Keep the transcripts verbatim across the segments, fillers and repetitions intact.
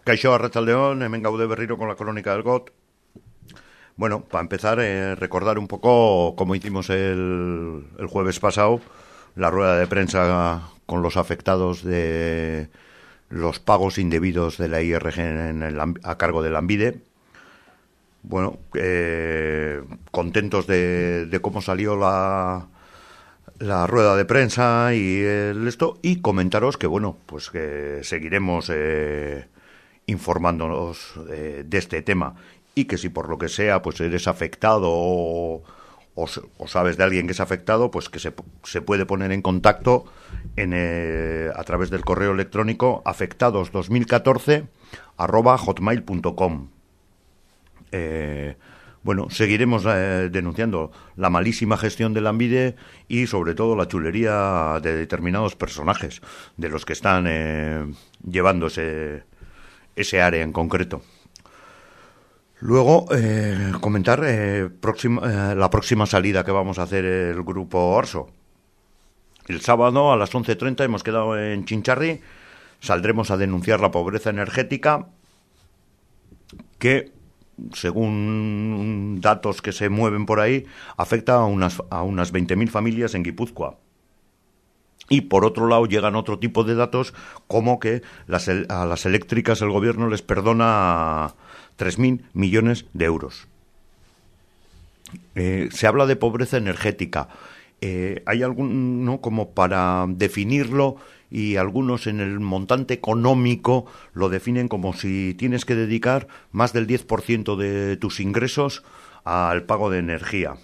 Kaixo, Arratsaldeon, hemen gaude berriro con la crónica del G O T. Bueno, para empezar, eh, recordar un poco como hicimos el, el jueves pasado, la rueda de prensa con los afectados de los pagos indebidos de la I R G en el, a cargo del ANVIDE. Bueno, eh, contentos de, de cómo salió la, la rueda de prensa y el esto, y comentaros que, bueno, pues que seguiremos eh, informándonos eh, de este tema, y que si por lo que sea pues eres afectado o, o, o sabes de alguien que es afectado, pues que se, se puede poner en contacto en, eh, a través del correo electrónico afectados dos mil catorce arroba hotmail punto com. Eh, bueno, seguiremos eh, denunciando la malísima gestión del ANVIDE y sobre todo la chulería de determinados personajes, de los que están eh, llevando ese, ese área en concreto. Luego, eh, comentar eh, próxima, eh, la próxima salida que vamos a hacer el grupo Orso. El sábado a las once treinta hemos quedado en Chincharri, saldremos a denunciar la pobreza energética que, según datos que se mueven por ahí, afecta a unas, a unas veinte mil familias en Guipúzcoa. Y por otro lado llegan otro tipo de datos, como que las, a las eléctricas el gobierno les perdona tres mil millones de euros. Eh, se habla de pobreza energética. Eh, hay algún, ¿no?, como para definirlo, y algunos en el montante económico lo definen como si tienes que dedicar más del diez por ciento de tus ingresos al pago de energía.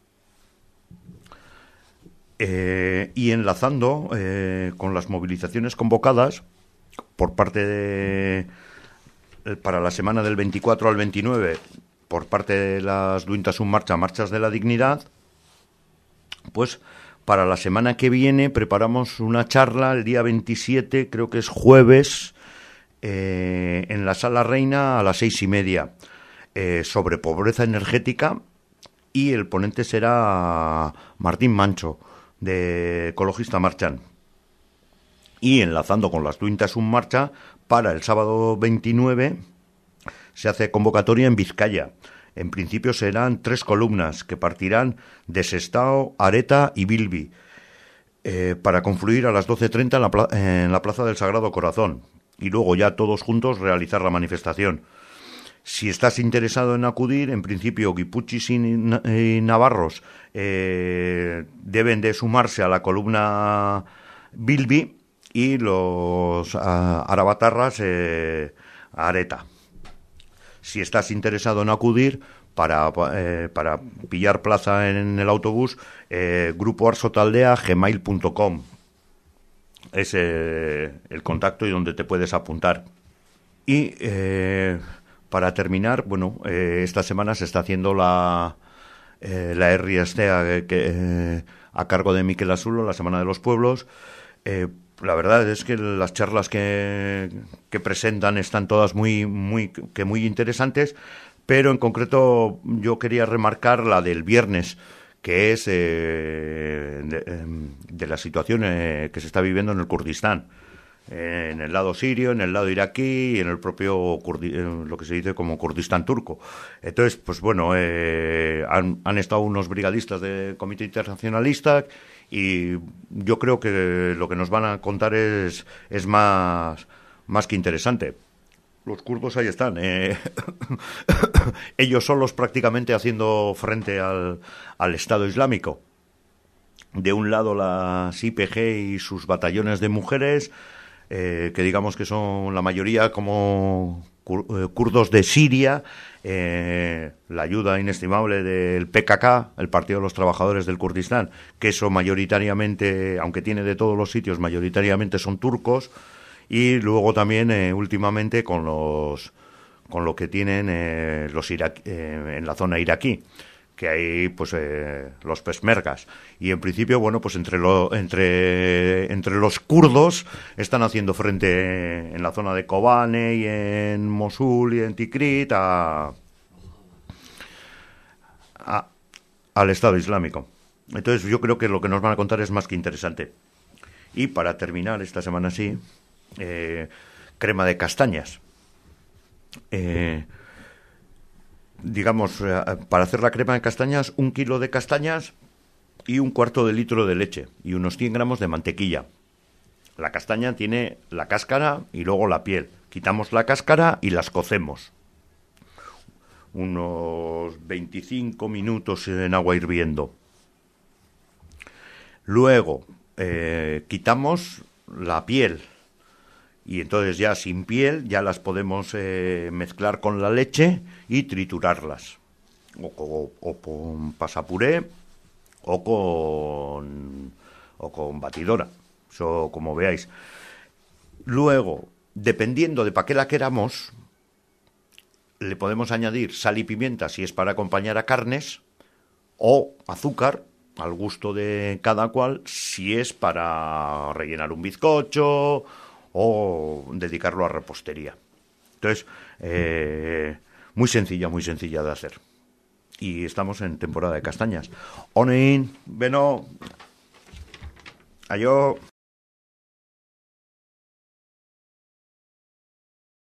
Eh, y enlazando eh, con las movilizaciones convocadas por parte de, para la semana del veinticuatro al veintinueve, por parte de las Duintas Un Marcha, Marchas de la Dignidad, pues para la semana que viene preparamos una charla el día veintisiete, creo que es jueves, eh, en la Sala Reina a las seis y media, eh, sobre pobreza energética, y el ponente será Martín Mancho, de Ecologista Marchan. Y enlazando con las Duintas Un Marcha, para el sábado veintinueve se hace convocatoria en Vizcaya. En principio serán tres columnas que partirán de Sestao, Areta y Bilbi, eh, para confluir a las doce treinta en la, pla- en la Plaza del Sagrado Corazón, y luego ya todos juntos realizar la manifestación. Si estás interesado en acudir, en principio guipúchis y, y navarros eh, deben de sumarse a la columna Bilbi, y los uh, arabatarras eh, a Areta. Si estás interesado en acudir, para, eh, para pillar plaza en el autobús, eh, grupo arsotaldea gmail punto com es eh, el contacto y donde te puedes apuntar. Y eh, para terminar, bueno, eh, esta semana se está haciendo la eh, la Herri Estea, que, eh, a cargo de Miquel Azulo, la Semana de los Pueblos. Eh, la verdad es que las charlas que, que presentan están todas muy, muy, que muy interesantes, pero en concreto yo quería remarcar la del viernes, que es eh, de, de la situación eh, que se está viviendo en el Kurdistán, eh, en el lado sirio, en el lado iraquí y en el propio Kurdi, en lo que se dice como Kurdistán turco. Entonces, pues bueno, eh, han, han estado unos brigadistas del Comité Internacionalista, y yo creo que lo que nos van a contar es, es más, más que interesante. Los kurdos ahí están, eh, ellos solos prácticamente haciendo frente al, al Estado Islámico. De un lado las I P G y sus batallones de mujeres, eh, que digamos que son la mayoría como kurdos de Siria, eh, la ayuda inestimable del P K K, el Partido de los Trabajadores del Kurdistán, que eso mayoritariamente, aunque tiene de todos los sitios, mayoritariamente son turcos, y luego también eh, últimamente con los con lo que tienen eh, los iraquí, eh, en la zona iraquí, que hay pues eh, los peshmergas. Y en principio, bueno, pues entre lo, entre entre los kurdos están haciendo frente en la zona de Kobane y en Mosul y en Tikrit a, a al Estado Islámico. Entonces yo creo que lo que nos van a contar es más que interesante. Y para terminar esta semana sí, eh, crema de castañas. eh, digamos, eh, para hacer la crema de castañas, un kilo de castañas y un cuarto de litro de leche y unos cien gramos de mantequilla. La castaña tiene la cáscara y luego la piel. Quitamos la cáscara y las cocemos. Unos veinticinco minutos en agua hirviendo. Luego eh, quitamos la piel y entonces ya sin piel ya las podemos eh, mezclar con la leche y triturarlas. O, o, o con pasapuré o con, o con batidora. Eso como veáis. Luego, dependiendo de para qué la queramos, le podemos añadir sal y pimienta si es para acompañar a carnes, o azúcar, al gusto de cada cual, si es para rellenar un bizcocho o dedicarlo a repostería. Entonces, eh, muy sencilla, muy sencilla de hacer. Y estamos en temporada de castañas. Onin, Beno, ayo.